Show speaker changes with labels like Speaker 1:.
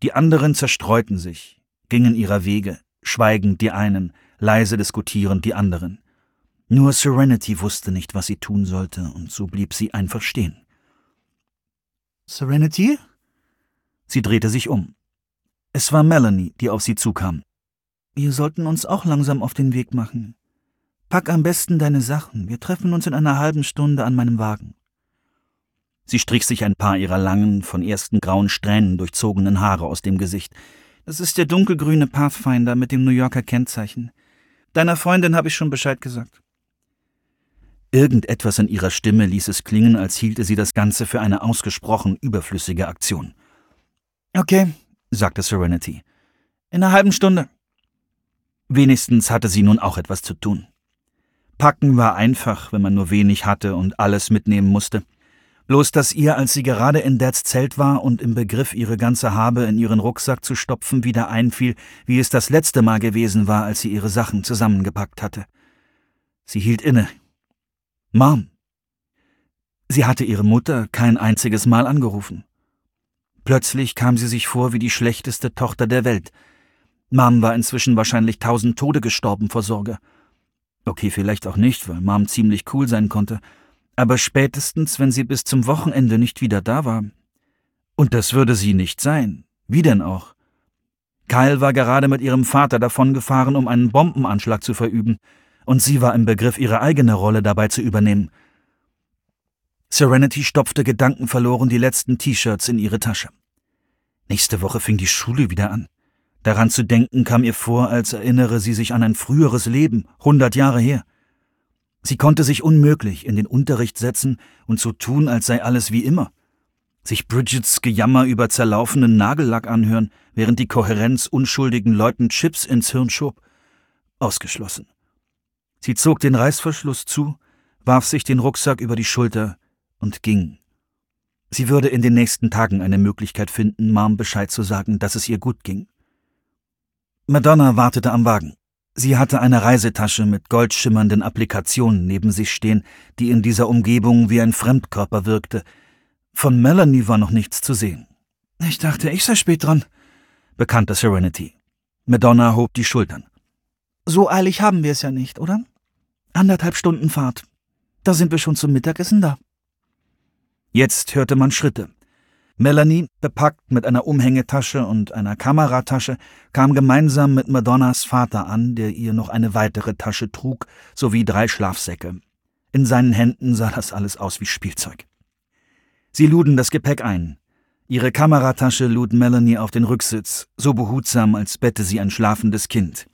Speaker 1: Die anderen zerstreuten sich, gingen ihrer Wege, schweigend die einen, leise diskutierend die anderen. Nur Serenity wusste nicht, was sie tun sollte, und so blieb sie einfach stehen. »Serenity?« Sie drehte sich um. Es war Melanie, die auf sie zukam. »Wir sollten uns auch langsam auf den Weg machen. Pack am besten deine Sachen. Wir treffen uns in einer halben Stunde an meinem Wagen.« Sie strich sich ein paar ihrer langen, von ersten grauen Strähnen durchzogenen Haare aus dem Gesicht. »Das ist der dunkelgrüne Pathfinder mit dem New Yorker Kennzeichen. Deiner Freundin habe ich schon Bescheid gesagt.« Irgendetwas in ihrer Stimme ließ es klingen, als hielte sie das Ganze für eine ausgesprochen überflüssige Aktion. »Okay«, sagte Serenity. »In einer halben Stunde.« Wenigstens hatte sie nun auch etwas zu tun. Packen war einfach, wenn man nur wenig hatte und alles mitnehmen musste. Bloß, dass ihr, als sie gerade in Dads Zelt war und im Begriff, ihre ganze Habe in ihren Rucksack zu stopfen, wieder einfiel, wie es das letzte Mal gewesen war, als sie ihre Sachen zusammengepackt hatte. Sie hielt inne. Mom. Sie hatte ihre Mutter kein einziges Mal angerufen. Plötzlich kam sie sich vor wie die schlechteste Tochter der Welt. Mom war inzwischen wahrscheinlich 1000 Tode gestorben vor Sorge. Okay, vielleicht auch nicht, weil Mom ziemlich cool sein konnte. Aber spätestens, wenn sie bis zum Wochenende nicht wieder da war. Und das würde sie nicht sein. Wie denn auch? Kyle war gerade mit ihrem Vater davongefahren, um einen Bombenanschlag zu verüben. Und sie war im Begriff, ihre eigene Rolle dabei zu übernehmen. Serenity stopfte gedankenverloren die letzten T-Shirts in ihre Tasche. Nächste Woche fing die Schule wieder an. Daran zu denken kam ihr vor, als erinnere sie sich an ein früheres Leben, 100 Jahre her. Sie konnte sich unmöglich in den Unterricht setzen und so tun, als sei alles wie immer. Sich Bridgets Gejammer über zerlaufenen Nagellack anhören, während die Kohärenz unschuldigen Leuten Chips ins Hirn schob. Ausgeschlossen. Sie zog den Reißverschluss zu, warf sich den Rucksack über die Schulter und ging. Sie würde in den nächsten Tagen eine Möglichkeit finden, Mom Bescheid zu sagen, dass es ihr gut ging. Madonna wartete am Wagen. Sie hatte eine Reisetasche mit goldschimmernden Applikationen neben sich stehen, die in dieser Umgebung wie ein Fremdkörper wirkte. Von Melanie war noch nichts zu sehen. »Ich dachte, ich sei spät dran«, bekannte Serenity. Madonna hob die Schultern. »So eilig haben wir es ja nicht, oder? 1,5 Stunden Fahrt. Da sind wir schon zum Mittagessen da.« Jetzt hörte man Schritte. Melanie, bepackt mit einer Umhängetasche und einer Kameratasche, kam gemeinsam mit Madonnas Vater an, der ihr noch eine weitere Tasche trug, sowie 3 Schlafsäcke. In seinen Händen sah das alles aus wie Spielzeug. Sie luden das Gepäck ein. Ihre Kameratasche lud Melanie auf den Rücksitz, so behutsam, als bette sie ein schlafendes Kind.